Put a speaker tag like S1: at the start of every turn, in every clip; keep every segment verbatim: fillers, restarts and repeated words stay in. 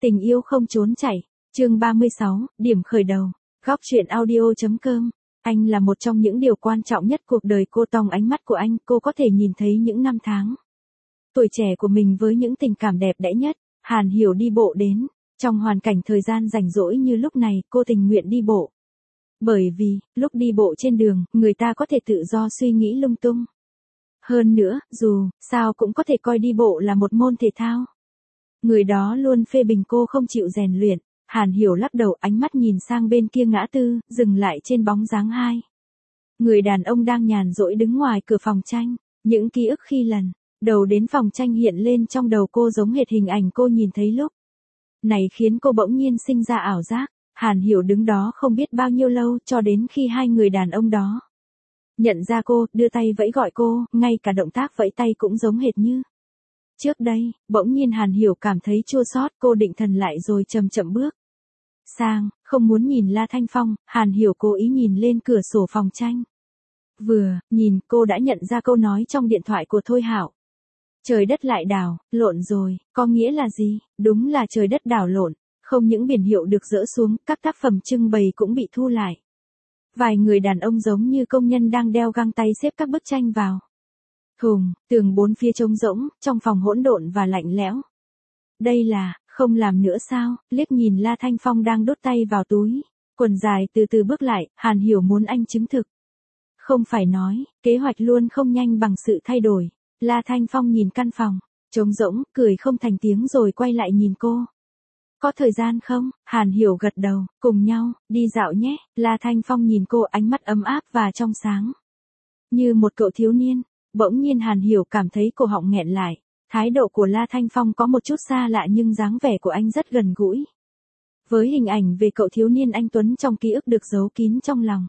S1: Tình yêu không trốn chạy. Chương ba mươi sáu, điểm khởi đầu. Góc truyện audio.com. Anh là một trong những điều quan trọng nhất cuộc đời cô. Trong ánh mắt của anh, cô có thể nhìn thấy những năm tháng tuổi trẻ của mình với những tình cảm đẹp đẽ nhất. Hàn Hiểu đi bộ đến. Trong hoàn cảnh thời gian rảnh rỗi như lúc này, cô tình nguyện đi bộ. Bởi vì, lúc đi bộ trên đường, người ta có thể tự do suy nghĩ lung tung. Hơn nữa, dù sao cũng có thể coi đi bộ là một môn thể thao. Người đó luôn phê bình cô không chịu rèn luyện. Hàn Hiểu lắc đầu, ánh mắt nhìn sang bên kia ngã tư, dừng lại trên bóng dáng hai người đàn ông đang nhàn rỗi đứng ngoài cửa phòng tranh. Những ký ức khi lần đầu đến phòng tranh hiện lên trong đầu cô giống hệt hình ảnh cô nhìn thấy lúc này, khiến cô bỗng nhiên sinh ra ảo giác. Hàn Hiểu đứng đó không biết bao nhiêu lâu, cho đến khi hai người đàn ông đó nhận ra cô, đưa tay vẫy gọi cô, ngay cả động tác vẫy tay cũng giống hệt như trước đây. Bỗng nhiên Hàn Hiểu cảm thấy chua xót, cô định thần lại rồi chậm chậm bước sang, không muốn nhìn La Thanh Phong. Hàn Hiểu cố ý nhìn lên cửa sổ phòng tranh. Vừa nhìn, cô đã nhận ra câu nói trong điện thoại của Thôi Hạo. Trời đất lại đảo lộn rồi, có nghĩa là gì? Đúng là trời đất đảo lộn. Không những biển hiệu được dỡ xuống, các tác phẩm trưng bày cũng bị thu lại. Vài người đàn ông giống như công nhân đang đeo găng tay xếp các bức tranh vào thùng. Tường bốn phía trống rỗng, trong phòng hỗn độn và lạnh lẽo. Đây là, không làm nữa sao? Liếc nhìn La Thanh Phong đang đút tay vào túi quần dài, từ từ bước lại. Hàn Hiểu muốn anh chứng thực. Không phải nói, kế hoạch luôn không nhanh bằng sự thay đổi. La Thanh Phong nhìn căn phòng trống rỗng, cười không thành tiếng rồi quay lại nhìn cô. Có thời gian không? Hàn Hiểu gật đầu. Cùng nhau, đi dạo nhé. La Thanh Phong nhìn cô, ánh mắt ấm áp và trong sáng. Như một cậu thiếu niên. Bỗng nhiên Hàn Hiểu cảm thấy cổ họng nghẹn lại. Thái độ của La Thanh Phong có một chút xa lạ, nhưng dáng vẻ của anh rất gần gũi. Với hình ảnh về cậu thiếu niên anh tuấn trong ký ức được giấu kín trong lòng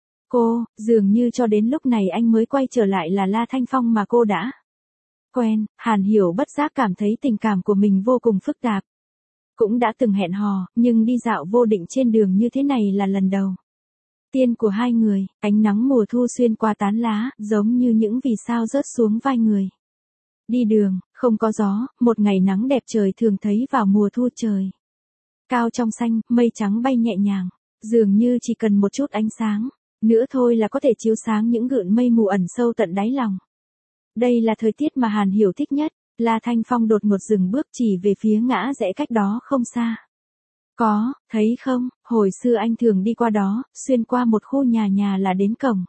S1: cô, dường như cho đến lúc này anh mới quay trở lại là La Thanh Phong mà cô đã quen. Hàn Hiểu bất giác cảm thấy tình cảm của mình vô cùng phức tạp. Cũng đã từng hẹn hò, nhưng đi dạo vô định trên đường như thế này là lần đầu tiên của hai người. Ánh nắng mùa thu xuyên qua tán lá, giống như những vì sao rớt xuống vai người đi đường. Không có gió, một ngày nắng đẹp trời thường thấy vào mùa thu. Trời cao trong xanh, mây trắng bay nhẹ nhàng, dường như chỉ cần một chút ánh sáng nữa thôi là có thể chiếu sáng những gợn mây mù ẩn sâu tận đáy lòng. Đây là thời tiết mà Hàn Hiểu thích nhất. La Thanh Phong đột ngột dừng bước, chỉ về phía ngã rẽ cách đó không xa. Có, thấy không, hồi xưa anh thường đi qua đó, xuyên qua một khu nhà nhà là đến cổng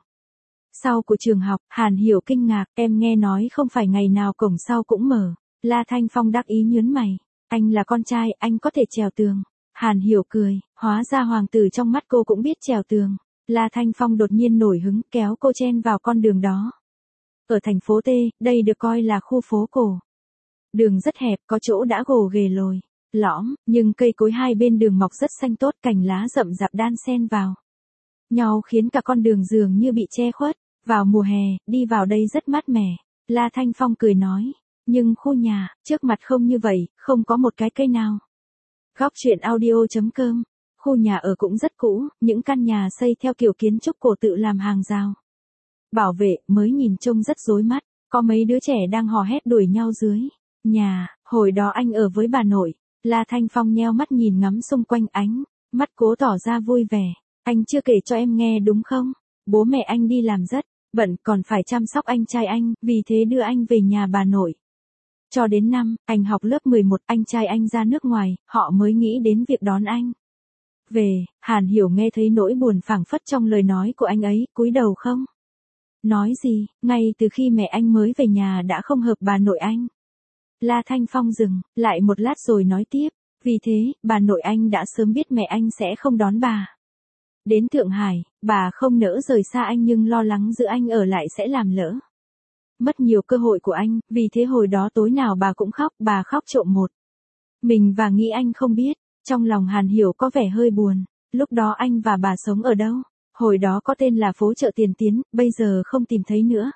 S1: sau của trường học. Hàn Hiểu kinh ngạc, em nghe nói không phải ngày nào cổng sau cũng mở. La Thanh Phong đắc ý nhớn mày. Anh là con trai, anh có thể trèo tường. Hàn Hiểu cười, hóa ra hoàng tử trong mắt cô cũng biết trèo tường. La Thanh Phong đột nhiên nổi hứng, kéo cô chen vào con đường đó. Ở thành phố T, đây được coi là khu phố cổ. Đường rất hẹp, có chỗ đã gồ ghề lồi lõm, nhưng cây cối hai bên đường mọc rất xanh tốt, cành lá rậm rạp đan xen vào nhau khiến cả con đường dường như bị che khuất. Vào mùa hè, đi vào đây rất mát mẻ. La Thanh Phong cười nói. Nhưng khu nhà trước mặt không như vậy, không có một cái cây nào. Góc truyện audio.com. Khu nhà ở cũng rất cũ, những căn nhà xây theo kiểu kiến trúc cổ tự làm hàng rào bảo vệ, mới nhìn trông rất rối mắt. Có mấy đứa trẻ đang hò hét đuổi nhau dưới nhà. Hồi đó anh ở với bà nội. La Thanh Phong nheo mắt nhìn ngắm xung quanh, ánh mắt cố tỏ ra vui vẻ. Anh chưa kể cho em nghe đúng không? Bố mẹ anh đi làm rất bận, còn phải chăm sóc anh trai anh, vì thế đưa anh về nhà bà nội. Cho đến năm anh học lớp mười một, anh trai anh ra nước ngoài, họ mới nghĩ đến việc đón anh về. Hàn Hiểu nghe thấy nỗi buồn phảng phất trong lời nói của anh ấy, cúi đầu không nói gì. Ngay từ khi mẹ anh mới về nhà đã không hợp bà nội anh. La Thanh Phong dừng lại một lát rồi nói tiếp. Vì thế, bà nội anh đã sớm biết mẹ anh sẽ không đón bà đến Thượng Hải. Bà không nỡ rời xa anh nhưng lo lắng giữ anh ở lại sẽ làm lỡ mất nhiều cơ hội của anh. Vì thế hồi đó tối nào bà cũng khóc. Bà khóc trộm một mình và nghĩ anh không biết. Trong lòng Hàn Hiểu có vẻ hơi buồn. Lúc đó anh và bà sống ở đâu? Hồi đó có tên là phố chợ Tiền Tiến, bây giờ không tìm thấy nữa.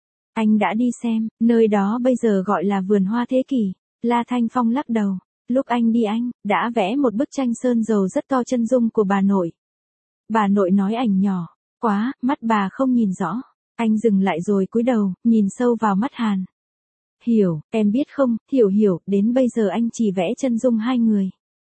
S1: Anh đã đi xem, nơi đó bây giờ gọi là vườn hoa thế kỷ. La Thanh Phong lắc đầu. Lúc anh đi anh đã vẽ một bức tranh sơn dầu rất to chân dung của bà nội. Bà nội nói ảnh nhỏ quá, mắt bà không nhìn rõ. Anh dừng lại rồi cúi đầu, nhìn sâu vào mắt Hàn Hiểu. Em biết không, Hiểu Hiểu, đến bây giờ anh chỉ vẽ chân dung hai người.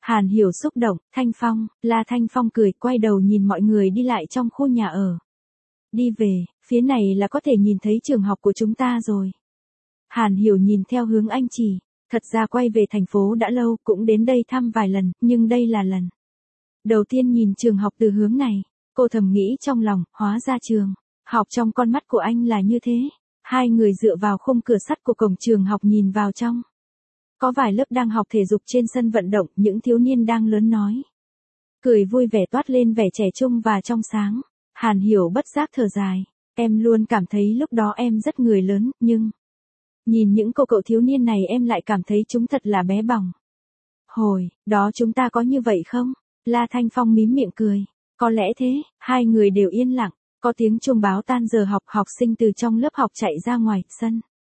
S1: Hàn Hiểu xúc động, Thanh Phong, La Thanh Phong cười, quay đầu nhìn mọi người đi lại trong khu nhà ở. Đi về, phía này là có thể nhìn thấy trường học của chúng ta rồi. Hàn Hiểu nhìn theo hướng anh chỉ, thật ra quay về thành phố đã lâu, cũng đến đây thăm vài lần, nhưng đây là lần đầu tiên nhìn trường học từ hướng này. Cô thầm nghĩ trong lòng, hóa ra trường học trong con mắt của anh là như thế. Hai người dựa vào khung cửa sắt của cổng trường học nhìn vào trong. Có vài lớp đang học thể dục trên sân vận động, những thiếu niên đang lớn nói. Cười vui vẻ toát lên vẻ trẻ trung và trong sáng. Hàn Hiểu bất giác thở dài. Em luôn cảm thấy lúc đó em rất người lớn, nhưng nhìn những cô cậu thiếu niên này em lại cảm thấy chúng thật là bé bỏng. Hồi đó chúng ta có như vậy không? La Thanh Phong mím miệng cười. Có lẽ thế, hai người đều yên lặng. Có tiếng chuông báo tan giờ học, học sinh từ trong lớp học chạy ra ngoài sân.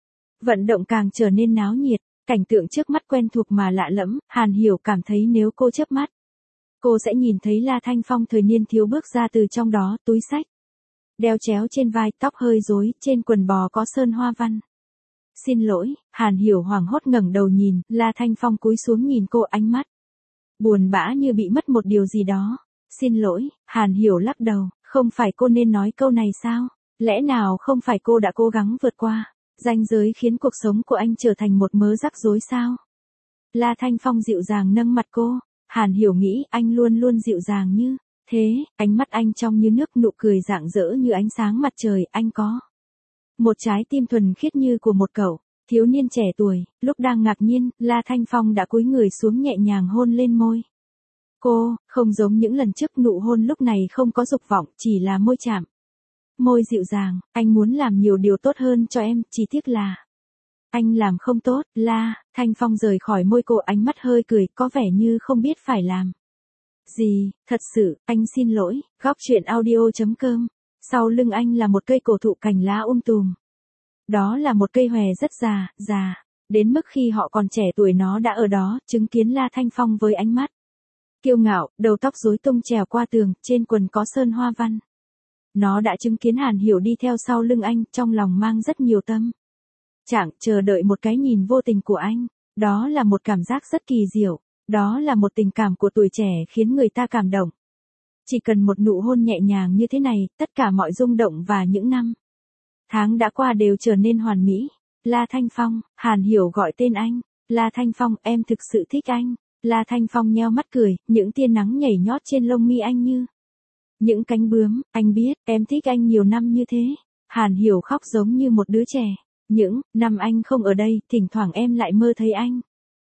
S1: Vận động càng trở nên náo nhiệt, cảnh tượng trước mắt quen thuộc mà lạ lẫm, Hàn Hiểu cảm thấy nếu cô chớp mắt, cô sẽ nhìn thấy La Thanh Phong thời niên thiếu bước ra từ trong đó, túi xách đeo chéo trên vai, tóc hơi rối, trên quần bò có sơn hoa văn. Xin lỗi, Hàn Hiểu hoảng hốt ngẩng đầu nhìn, La Thanh Phong cúi xuống nhìn cô, ánh mắt buồn bã như bị mất một điều gì đó. Xin lỗi, Hàn Hiểu lắc đầu, không phải cô nên nói câu này sao? Lẽ nào không phải cô đã cố gắng vượt qua ranh giới khiến cuộc sống của anh trở thành một mớ rắc rối sao? La Thanh Phong dịu dàng nâng mặt cô, Hàn Hiểu nghĩ anh luôn luôn dịu dàng như thế, ánh mắt anh trong như nước, nụ cười rạng rỡ như ánh sáng mặt trời, anh có một trái tim thuần khiết như của một cậu thiếu niên trẻ tuổi. Lúc đang ngạc nhiên, La Thanh Phong đã cúi người xuống nhẹ nhàng hôn lên môi cô, không giống những lần trước, nụ hôn lúc này không có dục vọng, chỉ là môi chạm. Môi dịu dàng, anh muốn làm nhiều điều tốt hơn cho em, chỉ tiếc là anh làm không tốt. La Thanh Phong rời khỏi môi cô, ánh mắt hơi cười, có vẻ như không biết phải làm gì. Thật sự, anh xin lỗi. Góc truyện audio chấm com. Sau lưng anh là một cây cổ thụ cành lá um tùm. Đó là một cây hòe rất già, già, đến mức khi họ còn trẻ tuổi nó đã ở đó, chứng kiến La Thanh Phong với ánh mắt kiêu ngạo, đầu tóc rối tung trèo qua tường, trên quần có sơn hoa văn. Nó đã chứng kiến Hàn Hiểu đi theo sau lưng anh, trong lòng mang rất nhiều tâm trạng, chờ đợi một cái nhìn vô tình của anh. Đó là một cảm giác rất kỳ diệu, đó là một tình cảm của tuổi trẻ khiến người ta cảm động. Chỉ cần một nụ hôn nhẹ nhàng như thế này, tất cả mọi rung động và những năm tháng đã qua đều trở nên hoàn mỹ. La Thanh Phong, Hàn Hiểu gọi tên anh. La Thanh Phong, em thực sự thích anh. La Thanh Phong nheo mắt cười, những tia nắng nhảy nhót trên lông mi anh như những cánh bướm. Anh biết, em thích anh nhiều năm như thế. Hàn Hiểu khóc giống như một đứa trẻ. Những năm anh không ở đây, thỉnh thoảng em lại mơ thấy anh.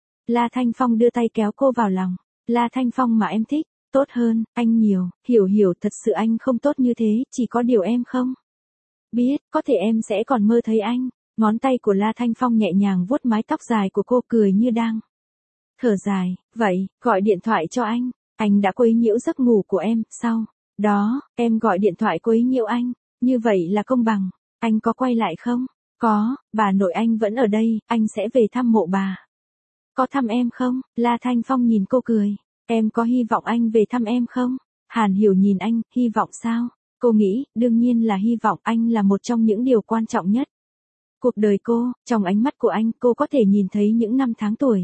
S1: La Thanh Phong đưa tay kéo cô vào lòng. La Thanh Phong mà em thích, tốt hơn anh nhiều. Hiểu Hiểu, thật sự anh không tốt như thế, chỉ có điều em không biết, có thể em sẽ còn mơ thấy anh. Ngón tay của La Thanh Phong nhẹ nhàng vuốt mái tóc dài của cô, cười như đang thở dài. Vậy, gọi điện thoại cho anh. Anh đã quấy nhiễu giấc ngủ của em, sau đó, em gọi điện thoại quấy nhiễu anh. Như vậy là công bằng. Anh có quay lại không? Có, bà nội anh vẫn ở đây, anh sẽ về thăm mộ bà. Có thăm em không? La Thanh Phong nhìn cô cười. Em có hy vọng anh về thăm em không? Hàn Hiểu nhìn anh, hy vọng sao? Cô nghĩ, đương nhiên là hy vọng, anh là một trong những điều quan trọng nhất cuộc đời cô. Trong ánh mắt của anh, cô có thể nhìn thấy những năm tháng tuổi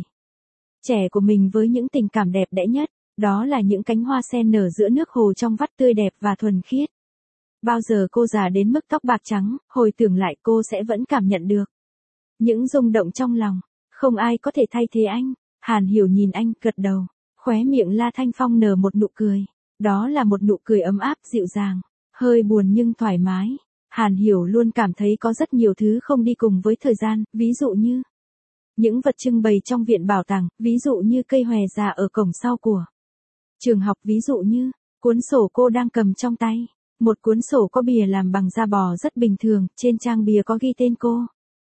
S1: trẻ của mình với những tình cảm đẹp đẽ nhất. Đó là những cánh hoa sen nở giữa nước hồ trong vắt, tươi đẹp và thuần khiết. Bao giờ cô già đến mức tóc bạc trắng, hồi tưởng lại cô sẽ vẫn cảm nhận được những rung động trong lòng. Không ai có thể thay thế anh. Hàn Hiểu nhìn anh, gật đầu. Khóe miệng La Thanh Phong nở một nụ cười. Đó là một nụ cười ấm áp, dịu dàng, hơi buồn nhưng thoải mái. Hàn Hiểu luôn cảm thấy có rất nhiều thứ không đi cùng với thời gian, ví dụ như những vật trưng bày trong viện bảo tàng, ví dụ như cây hòe già ở cổng sau của trường học, ví dụ như cuốn sổ cô đang cầm trong tay. Một cuốn sổ có bìa làm bằng da bò rất bình thường, trên trang bìa có ghi tên cô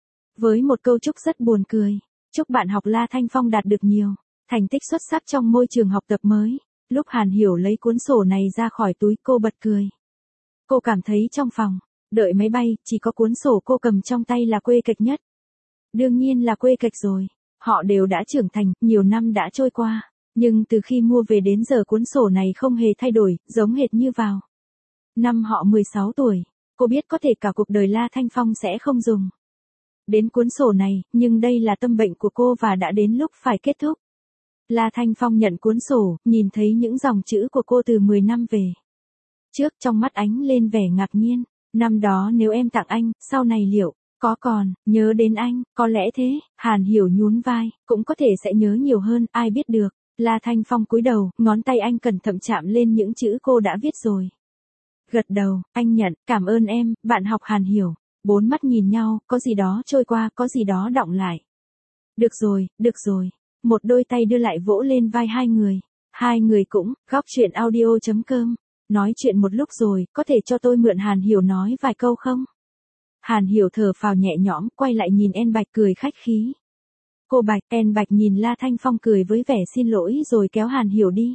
S1: với một câu chúc rất buồn cười. Chúc bạn học La Thanh Phong đạt được nhiều thành tích xuất sắc trong môi trường học tập mới. Lúc Hàn Hiểu lấy cuốn sổ này ra khỏi túi, cô bật cười. Cô cảm thấy trong phòng đợi máy bay, chỉ có cuốn sổ cô cầm trong tay là quê kịch nhất. Đương nhiên là quê kịch rồi. Họ đều đã trưởng thành, nhiều năm đã trôi qua. Nhưng từ khi mua về đến giờ cuốn sổ này không hề thay đổi, giống hệt như vào năm họ mười sáu tuổi. Cô biết có thể cả cuộc đời La Thanh Phong sẽ không dùng đến cuốn sổ này, nhưng đây là tâm bệnh của cô và đã đến lúc phải kết thúc. La Thanh Phong nhận cuốn sổ, nhìn thấy những dòng chữ của cô từ mười năm về trước, trong mắt ánh lên vẻ ngạc nhiên. Năm đó nếu em tặng anh, sau này liệu có còn nhớ đến anh? Có lẽ thế. Hàn Hiểu nhún vai, cũng có thể sẽ nhớ nhiều hơn, ai biết được. La Thanh Phong cúi đầu, ngón tay anh cẩn thận chạm lên những chữ cô đã viết rồi. Gật đầu, anh nhận, cảm ơn em, bạn học Hàn Hiểu. Bốn mắt nhìn nhau, có gì đó trôi qua, có gì đó đọng lại. Được rồi, được rồi. Một đôi tay đưa lại vỗ lên vai hai người. Hai người cũng, góc chuyện audio chấm com. Nói chuyện một lúc rồi, có thể cho tôi mượn Hàn Hiểu nói vài câu không? Hàn Hiểu thở phào nhẹ nhõm, quay lại nhìn En Bạch cười khách khí. Cô Bạch, En Bạch nhìn La Thanh Phong cười với vẻ xin lỗi rồi kéo Hàn Hiểu đi.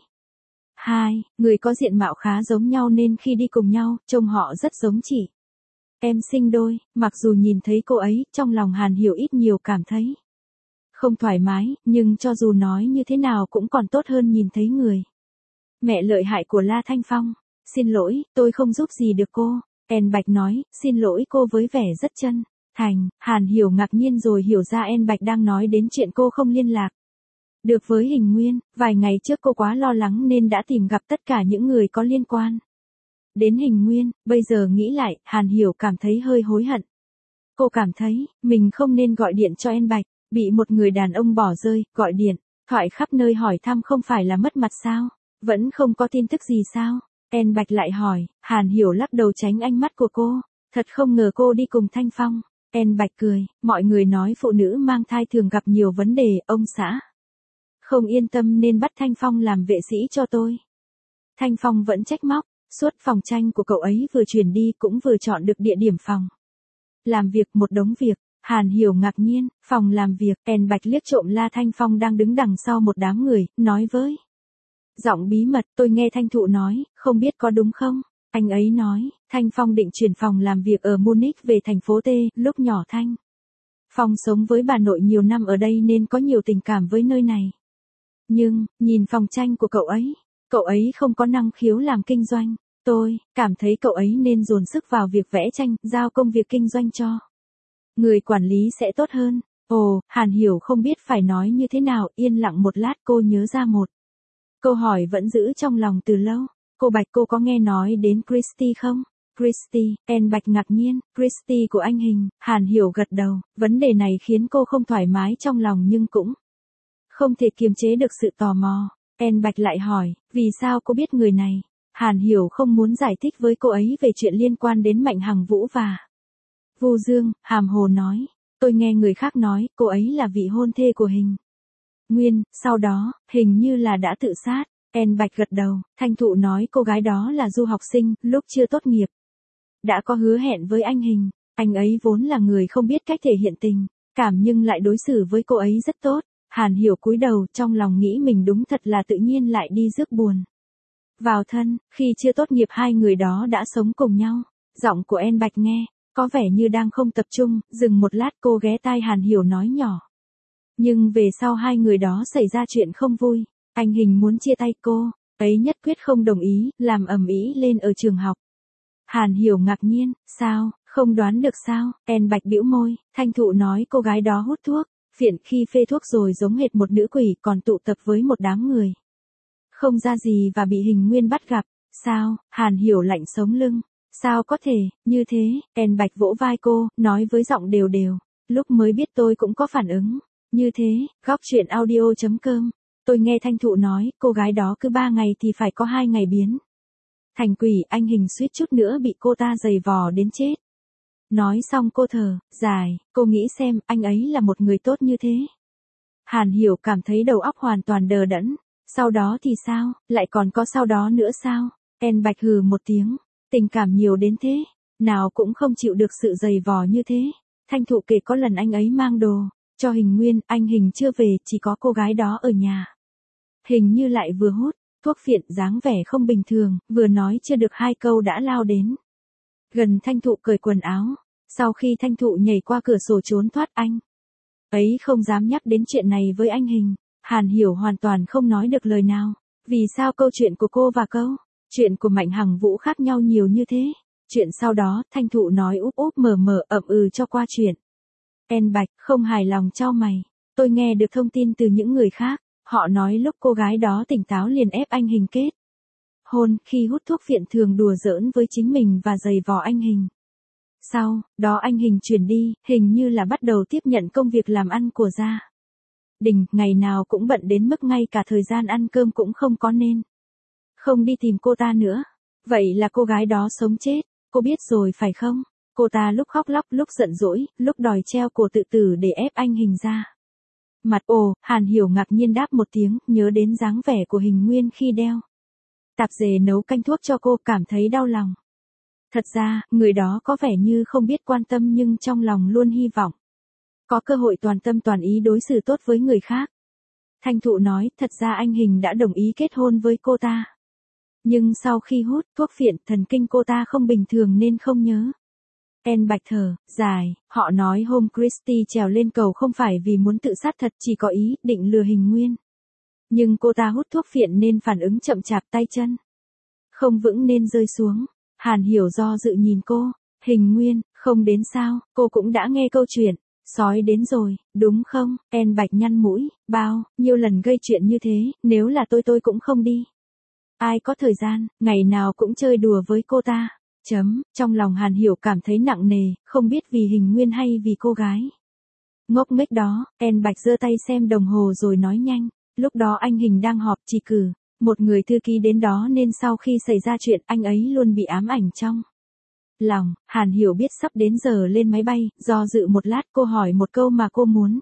S1: Hai, người có diện mạo khá giống nhau nên khi đi cùng nhau, trông họ rất giống chị. Em sinh đôi. Mặc dù nhìn thấy cô ấy, trong lòng Hàn Hiểu ít nhiều cảm thấy không thoải mái, nhưng cho dù nói như thế nào cũng còn tốt hơn nhìn thấy người mẹ lợi hại của La Thanh Phong. Xin lỗi, tôi không giúp gì được cô. En Bạch nói, xin lỗi cô với vẻ rất chân thành. Hàn Hiểu ngạc nhiên rồi hiểu ra En Bạch đang nói đến chuyện cô không liên lạc được với Hình Nguyên. Vài ngày trước cô quá lo lắng nên đã tìm gặp tất cả những người có liên quan đến Hình Nguyên. Bây giờ nghĩ lại, Hàn Hiểu cảm thấy hơi hối hận. Cô cảm thấy, mình không nên gọi điện cho En Bạch, bị một người đàn ông bỏ rơi, gọi điện thoại khắp nơi hỏi thăm không phải là mất mặt sao? Vẫn không có tin tức gì sao? En Bạch lại hỏi. Hàn Hiểu lắc đầu tránh ánh mắt của cô. Thật không ngờ cô đi cùng Thanh Phong. En Bạch cười, mọi người nói phụ nữ mang thai thường gặp nhiều vấn đề, ông xã không yên tâm nên bắt Thanh Phong làm vệ sĩ cho tôi. Thanh Phong vẫn trách móc, suốt phòng tranh của cậu ấy vừa chuyển đi cũng vừa chọn được địa điểm phòng làm việc, một đống việc. Hàn Hiểu ngạc nhiên, phòng làm việc. En Bạch liếc trộm La Thanh Phong đang đứng đằng sau một đám người, nói với giọng bí mật, tôi nghe Thanh Thụ nói, không biết có đúng không? Anh ấy nói, Thanh Phong định chuyển phòng làm việc ở Munich về thành phố T, lúc nhỏ Thanh Phong sống với bà nội nhiều năm ở đây nên có nhiều tình cảm với nơi này. Nhưng, nhìn phòng tranh của cậu ấy, cậu ấy không có năng khiếu làm kinh doanh. Tôi cảm thấy cậu ấy nên dồn sức vào việc vẽ tranh, giao công việc kinh doanh cho người quản lý sẽ tốt hơn. Ồ, Hàn Hiểu không biết phải nói như thế nào, yên lặng một lát cô nhớ ra một câu hỏi vẫn giữ trong lòng từ lâu. Cô Bạch, cô có nghe nói đến Christy không? Christy, En Bạch ngạc nhiên, Christy của anh Hình. Hàn Hiểu gật đầu, vấn đề này khiến cô không thoải mái trong lòng nhưng cũng không thể kiềm chế được sự tò mò. En Bạch lại hỏi, vì sao cô biết người này? Hàn Hiểu không muốn giải thích với cô ấy về chuyện liên quan đến Mạnh Hằng Vũ và Vu Dương, hàm hồ nói, tôi nghe người khác nói, cô ấy là vị hôn thê của Hình Nguyên, sau đó, hình như là đã tự sát. En Bạch gật đầu, Thanh Thụ nói cô gái đó là du học sinh, lúc chưa tốt nghiệp đã có hứa hẹn với anh Hình. Anh ấy vốn là người không biết cách thể hiện tình cảm nhưng lại đối xử với cô ấy rất tốt. Hàn Hiểu cúi đầu, trong lòng nghĩ mình đúng thật là tự nhiên lại đi rước buồn vào thân. Khi chưa tốt nghiệp hai người đó đã sống cùng nhau. Giọng của En Bạch nghe có vẻ như đang không tập trung, dừng một lát cô ghé tai Hàn Hiểu nói nhỏ. Nhưng về sau hai người đó xảy ra chuyện không vui. Anh Hình muốn chia tay cô, ấy nhất quyết không đồng ý, làm ầm ĩ lên ở trường học. Hàn Hiểu ngạc nhiên, sao, không đoán được sao? En Bạch bĩu môi, Thanh Thụ nói cô gái đó hút thuốc, phiện khi phê thuốc rồi giống hệt một nữ quỷ còn tụ tập với một đám người không ra gì và bị Hình Nguyên bắt gặp. Sao? Hàn Hiểu lạnh sống lưng. Sao có thể, như thế? En Bạch vỗ vai cô, nói với giọng đều đều. Lúc mới biết tôi cũng có phản ứng như thế. Góc chuyện audio chấm com. Tôi nghe Thanh Thụ nói, cô gái đó cứ ba ngày thì phải có hai ngày biến thành quỷ. Anh Hình suýt chút nữa bị cô ta giày vò đến chết. Nói xong cô thở dài, cô nghĩ xem, anh ấy là một người tốt như thế. Hàn Hiểu cảm thấy đầu óc hoàn toàn đờ đẫn. Sau đó thì sao, lại còn có sau đó nữa sao? En Bạch hừ một tiếng, tình cảm nhiều đến thế, nào cũng không chịu được sự giày vò như thế. Thanh Thụ kể có lần anh ấy mang đồ cho Hình Nguyên, anh Hình chưa về, chỉ có cô gái đó ở nhà. Hình như lại vừa hút thuốc phiện, dáng vẻ không bình thường, vừa nói chưa được hai câu đã lao đến gần Thanh Thụ cởi quần áo. Sau khi Thanh Thụ nhảy qua cửa sổ trốn thoát, anh ấy không dám nhắc đến chuyện này với anh Hình. Hàn Hiểu hoàn toàn không nói được lời nào. Vì sao câu chuyện của cô và câu chuyện của Mạnh Hằng Vũ khác nhau nhiều như thế? Chuyện sau đó, Thanh Thụ nói úp úp mờ mờ ậm ừ cho qua chuyện. En Bạch không hài lòng chau mày. Tôi nghe được thông tin từ những người khác. Họ Họ nói lúc cô gái đó tỉnh táo liền ép anh Hình kết hôn, khi hút thuốc phiện thường đùa giỡn với chính mình và giày vò anh Hình. Sau đó anh Hình chuyển đi, hình như là bắt đầu tiếp nhận công việc làm ăn của gia đình, ngày nào cũng bận đến mức ngay cả thời gian ăn cơm cũng không có nên không đi tìm cô ta nữa. Vậy là cô gái đó sống chết, cô biết rồi phải không? Cô ta lúc khóc lóc, lúc giận dỗi, lúc đòi treo cổ tự tử để ép anh Hình ra. Mặt ồ, Hàn Hiểu ngạc nhiên đáp một tiếng, nhớ đến dáng vẻ của Hình Nguyên khi đeo tạp dề nấu canh thuốc cho cô, cảm thấy đau lòng. Thật ra, người đó có vẻ như không biết quan tâm nhưng trong lòng luôn hy vọng có cơ hội toàn tâm toàn ý đối xử tốt với người khác. Thanh Thụ nói, thật ra anh Hình đã đồng ý kết hôn với cô ta. Nhưng sau khi hút thuốc phiện, thần kinh cô ta không bình thường nên không nhớ. En Bạch thở dài, họ nói hôm Christy trèo lên cầu không phải vì muốn tự sát thật, chỉ có ý định lừa Hình Nguyên. Nhưng cô ta hút thuốc phiện nên phản ứng chậm chạp, tay chân không vững nên rơi xuống. Hàn Hiểu do dự nhìn cô, Hình Nguyên, không đến sao, cô cũng đã nghe câu chuyện, sói đến rồi, đúng không? En Bạch nhăn mũi, bao nhiêu lần gây chuyện như thế, nếu là tôi tôi cũng không đi. Ai có thời gian, ngày nào cũng chơi đùa với cô ta. Chấm, trong lòng Hàn Hiểu cảm thấy nặng nề, không biết vì Hình Nguyên hay vì cô gái ngốc nghếch đó. En Bạch giơ tay xem đồng hồ rồi nói nhanh, lúc đó anh Hình đang họp, chỉ cử một người thư ký đến đó nên sau khi xảy ra chuyện anh ấy luôn bị ám ảnh trong lòng. Hàn Hiểu biết sắp đến giờ lên máy bay, do dự một lát cô hỏi một câu mà cô muốn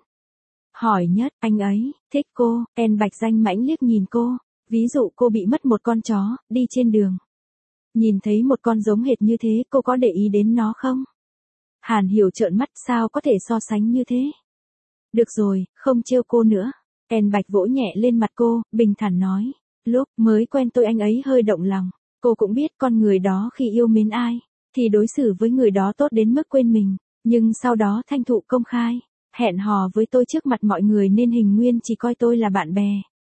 S1: hỏi nhất, anh ấy thích cô. En Bạch danh mãnh liếc nhìn cô, ví dụ cô bị mất một con chó, đi trên đường nhìn thấy một con giống hệt như thế, cô có để ý đến nó không? Hàn Hiểu trợn mắt, sao có thể so sánh như thế? Được rồi, không trêu cô nữa. En Bạch vỗ nhẹ lên mặt cô, bình thản nói, lúc mới quen tôi anh ấy hơi động lòng. Cô cũng biết con người đó khi yêu mến ai thì đối xử với người đó tốt đến mức quên mình. Nhưng sau đó Thanh Thụ công khai hẹn hò với tôi trước mặt mọi người nên Hình Nguyên chỉ coi tôi là bạn bè.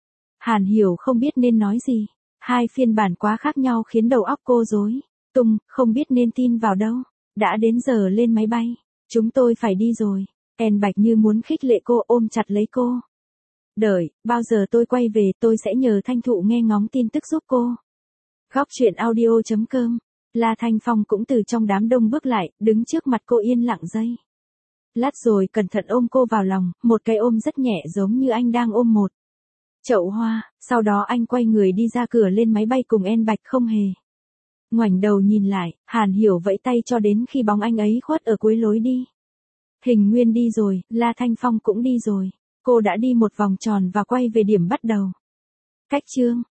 S1: Hàn Hiểu không biết nên nói gì. Hai phiên bản quá khác nhau khiến đầu óc cô rối tung, không biết nên tin vào đâu. Đã đến giờ lên máy bay, chúng tôi phải đi rồi. En Bạch như muốn khích lệ cô, ôm chặt lấy cô. Đợi, bao giờ tôi quay về tôi sẽ nhờ Thanh Thụ nghe ngóng tin tức giúp cô. Góc chuyện audio chấm com. La Thanh Phong cũng từ trong đám đông bước lại, đứng trước mặt cô yên lặng giây lát rồi cẩn thận ôm cô vào lòng, một cái ôm rất nhẹ giống như anh đang ôm một chậu hoa. Sau đó anh quay người đi ra cửa lên máy bay cùng En Bạch, không hề ngoảnh đầu nhìn lại. Hàn Hiểu vẫy tay cho đến khi bóng anh ấy khuất ở cuối lối đi. Hình Nguyên đi rồi, La Thanh Phong cũng đi rồi. Cô đã đi một vòng tròn và quay về điểm bắt đầu. Cách chương